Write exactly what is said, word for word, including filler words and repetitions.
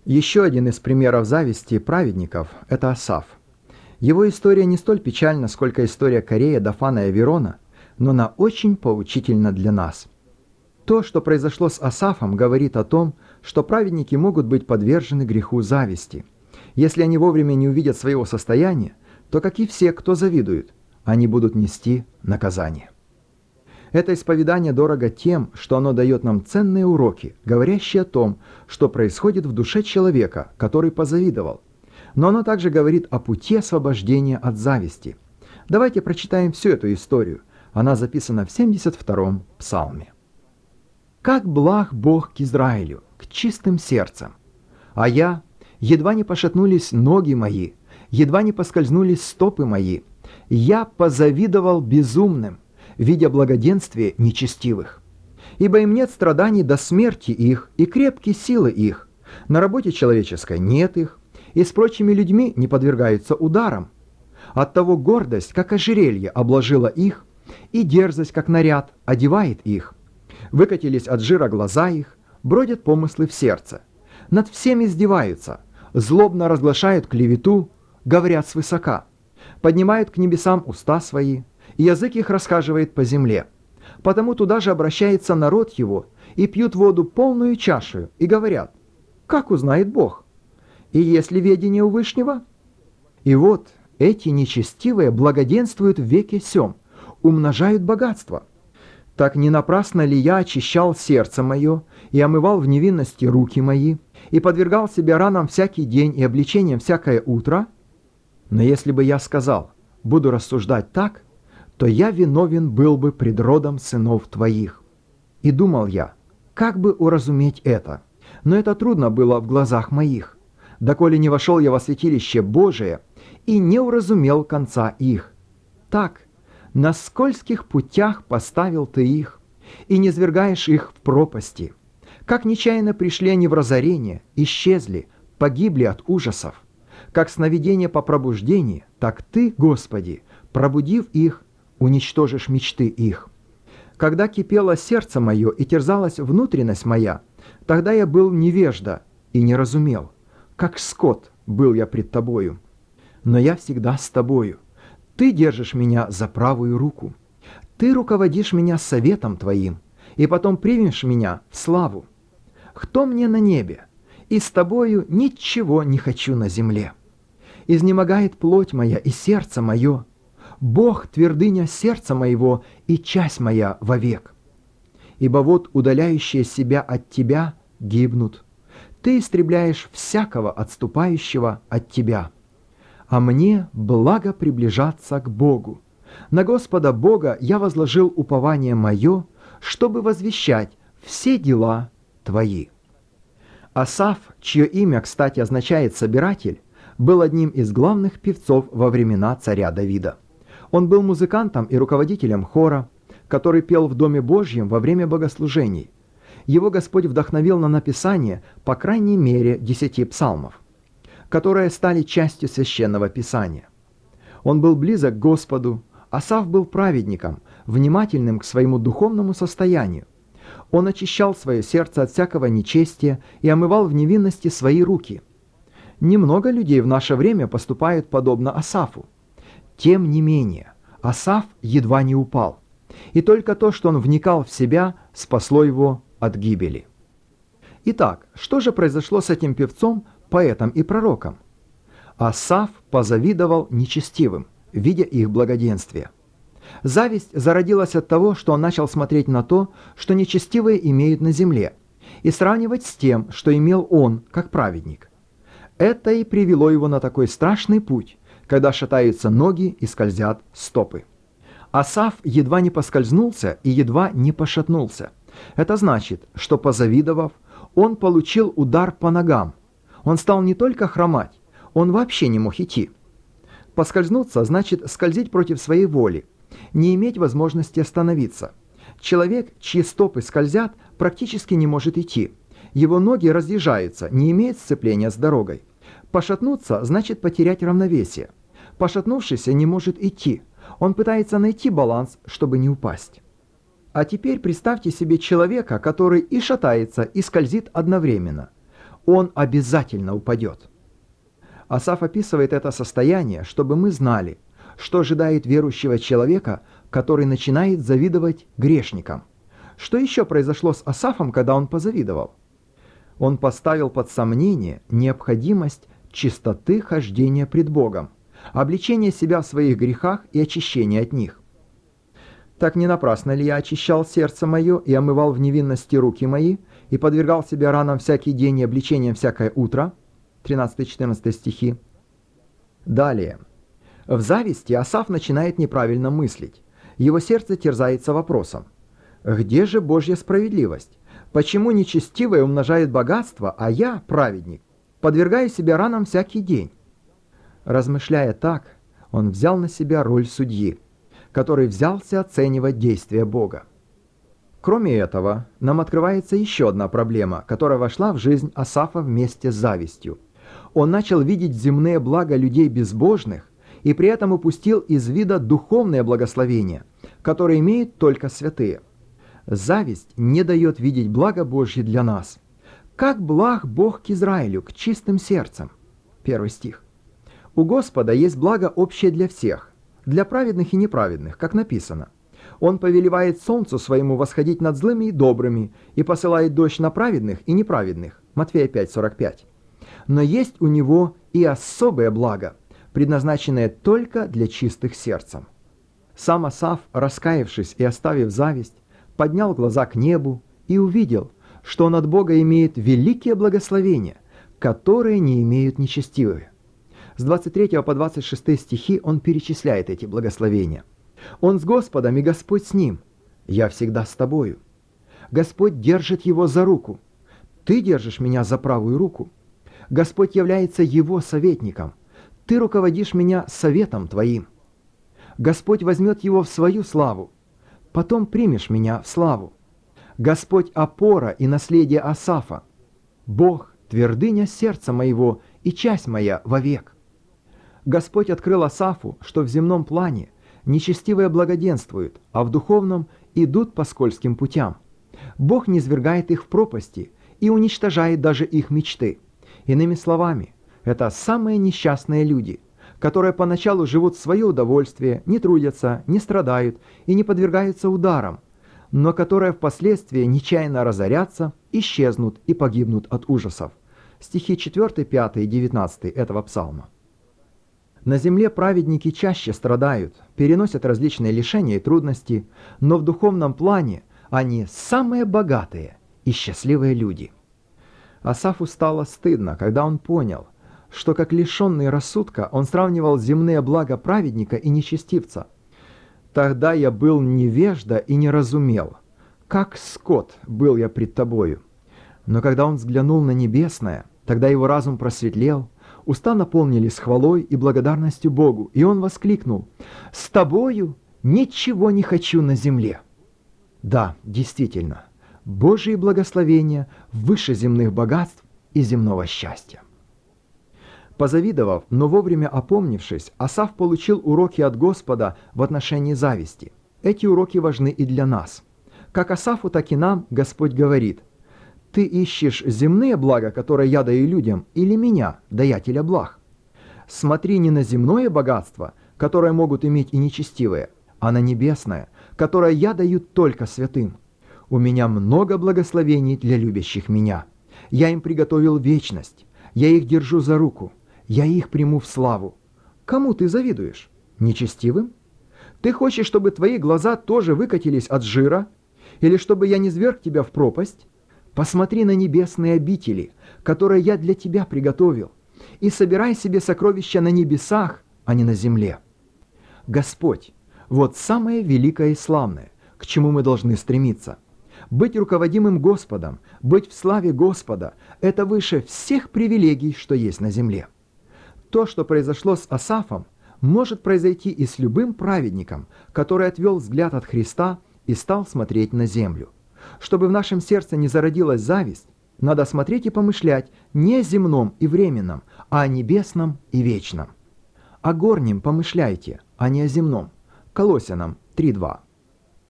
Еще один из примеров зависти праведников – это Асаф. Его история не столь печальна, сколько история Корея, Дафана и Аверона, но она очень поучительна для нас. То, что произошло с Асафом, говорит о том, что праведники могут быть подвержены греху зависти. Если они вовремя не увидят своего состояния, то, как и все, кто завидует, они будут нести наказание. Это исповедание дорого тем, что оно дает нам ценные уроки, говорящие о том, что происходит в душе человека, который позавидовал. Но оно также говорит о пути освобождения от зависти. Давайте прочитаем всю эту историю. Она записана в семьдесят втором псалме. «Как благ Бог к Израилю, к чистым сердцам! А я, едва не пошатнулись ноги мои, едва не поскользнулись стопы мои, я позавидовал безумным, видя благоденствие нечестивых. Ибо им нет страданий до смерти их и крепкие силы их, на работе человеческой нет их, и с прочими людьми не подвергаются ударам. Оттого гордость, как ожерелье, обложила их, и дерзость, как наряд, одевает их. Выкатились от жира глаза их, бродят помыслы в сердце. Над всеми издеваются, злобно разглашают клевету, говорят свысока, поднимают к небесам уста свои, и язык их расхаживает по земле. Потому туда же обращается народ его, и пьют воду полную чашу, и говорят: как узнает Бог? И есть ли ведение у Вышнего? И вот эти нечестивые благоденствуют в веке сем, умножают богатство. Так не напрасно ли я очищал сердце мое и омывал в невинности руки мои, и подвергал себя ранам всякий день и обличениям всякое утро? Но если бы я сказал: буду рассуждать так, то я виновен был бы пред родом сынов твоих. И думал я, как бы уразуметь это? Но это трудно было в глазах моих, доколе не вошел я во святилище Божие и не уразумел конца их. Так, на скользких путях поставил ты их, и не звергаешь их в пропасти. Как нечаянно пришли они в разорение, исчезли, погибли от ужасов. Как сновидение по пробуждении, так ты, Господи, пробудив их, уничтожишь мечты их. Когда кипело сердце мое и терзалась внутренность моя, тогда я был невежда и не разумел. Как скот был я пред тобою. Но я всегда с тобою. Ты держишь меня за правую руку. Ты руководишь меня советом твоим, и потом примешь меня в славу. Кто мне на небе? И с тобою ничего не хочу на земле. Изнемогает плоть моя и сердце мое. Бог — твердыня сердца моего и часть моя вовек. Ибо вот удаляющие себя от тебя гибнут. Ты истребляешь всякого отступающего от тебя. А мне благо приближаться к Богу. На Господа Бога я возложил упование мое, чтобы возвещать все дела твои». Асаф, чье имя, кстати, означает «собиратель», был одним из главных певцов во времена царя Давида. Он был музыкантом и руководителем хора, который пел в Доме Божьем во время богослужений. Его Господь вдохновил на написание по крайней мере десяти псалмов, которые стали частью Священного Писания. Он был близок к Господу. Асаф был праведником, внимательным к своему духовному состоянию. Он очищал свое сердце от всякого нечестия и омывал в невинности свои руки. Немного людей в наше время поступают подобно Асафу. Тем не менее, Асаф едва не упал, и только то, что он вникал в себя, спасло его от гибели. Итак, что же произошло с этим певцом, поэтом и пророком? Асаф позавидовал нечестивым, видя их благоденствие. Зависть зародилась от того, что он начал смотреть на то, что нечестивые имеют на земле, и сравнивать с тем, что имел он, как праведник. Это и привело его на такой страшный путь, когда шатаются ноги и скользят стопы. Асаф едва не поскользнулся и едва не пошатнулся. Это значит, что, позавидовав, он получил удар по ногам. Он стал не только хромать, он вообще не мог идти. Поскользнуться значит скользить против своей воли, не иметь возможности остановиться. Человек, чьи стопы скользят, практически не может идти. Его ноги разъезжаются, не имеет сцепления с дорогой. Пошатнуться значит потерять равновесие. Пошатнувшийся не может идти. Он пытается найти баланс, чтобы не упасть. А теперь представьте себе человека, который и шатается, и скользит одновременно. он обязательно упадет. Асаф описывает это состояние, чтобы мы знали, что ожидает верующего человека, который начинает завидовать грешникам. Что еще произошло с Асафом, когда он позавидовал? Он поставил под сомнение необходимость чистоты хождения пред Богом, обличения себя в своих грехах и очищения от них. «Так не напрасно ли я очищал сердце мое и омывал в невинности руки мои, и подвергал себя ранам всякий день и обличениям всякое утро?» тринадцатый-четырнадцатый стихи. Далее. В зависти Асаф начинает неправильно мыслить. Его сердце терзается вопросом: где же Божья справедливость? Почему нечестивый умножает богатство, а я, праведник, подвергаю себя ранам всякий день? Размышляя так, он взял на себя роль судьи, который взялся оценивать действия Бога. Кроме этого, нам открывается еще одна проблема, которая вошла в жизнь Асафа вместе с завистью. Он начал видеть земные блага людей безбожных и при этом упустил из вида духовное благословение, которое имеют только святые. Зависть не дает видеть благо Божье для нас. «Как благ Бог к Израилю, к чистым сердцам». Первый стих. У Господа есть благо общее для всех, для праведных и неправедных, как написано. Он повелевает солнцу своему восходить над злыми и добрыми и посылает дождь на праведных и неправедных. Матфея пять сорок пять. Но есть у него и особое благо, предназначенное только для чистых сердцем. Сам Асаф, раскаявшись и оставив зависть, поднял глаза к небу и увидел, что он от Бога имеет великие благословения, которые не имеют нечестивые. С двадцать третьего по двадцать шестой стихи он перечисляет эти благословения. «Он с Господом, и Господь с ним. Я всегда с тобою. Господь держит его за руку. Ты держишь меня за правую руку. Господь является его советником. Ты руководишь меня советом твоим. Господь возьмет его в свою славу. Потом примешь меня в славу. Господь опора и наследие Асафа. Бог твердыня сердца моего и часть моя вовек». Господь открыл Асафу, что в земном плане нечестивые благоденствуют, а в духовном идут по скользким путям. Бог низвергает их в пропасти и уничтожает даже их мечты. Иными словами, это самые несчастные люди, которые поначалу живут в свое удовольствие, не трудятся, не страдают и не подвергаются ударам, но которые впоследствии нечаянно разорятся, исчезнут и погибнут от ужасов. Стихи четыре, пять и девятнадцать этого псалма. На земле праведники чаще страдают, переносят различные лишения и трудности, но в духовном плане они самые богатые и счастливые люди. Асафу стало стыдно, когда он понял, что как лишенный рассудка он сравнивал земные блага праведника и нечестивца. «Тогда я был невежда и не разумел, как скот был я пред тобою». Но когда он взглянул на небесное, тогда его разум просветлел, уста наполнились хвалой и благодарностью Богу, и он воскликнул: «С тобою ничего не хочу на земле». Да, действительно, Божьи благословения выше земных богатств и земного счастья. Позавидовав, но вовремя опомнившись, Асаф получил уроки от Господа в отношении зависти. Эти уроки важны и для нас. Как Асафу, так и нам Господь говорит: «Ты ищешь земные блага, которые я даю людям, или меня, даятеля благ? Смотри не на земное богатство, которое могут иметь и нечестивые, а на небесное, которое я даю только святым. У меня много благословений для любящих меня. Я им приготовил вечность, я их держу за руку, я их приму в славу». Кому ты завидуешь? Нечестивым? Ты хочешь, чтобы твои глаза тоже выкатились от жира? Или чтобы я низвергл тебя в пропасть? Посмотри на небесные обители, которые я для тебя приготовил, и собирай себе сокровища на небесах, а не на земле. Господь, вот самое великое и славное, к чему мы должны стремиться. Быть руководимым Господом, быть в славе Господа – это выше всех привилегий, что есть на земле. То, что произошло с Асафом, может произойти и с любым праведником, который отвел взгляд от Христа и стал смотреть на землю. Чтобы в нашем сердце не зародилась зависть, надо смотреть и помышлять не о земном и временном, а о небесном и вечном. О горнем помышляйте, а не о земном. Колоссянам три два.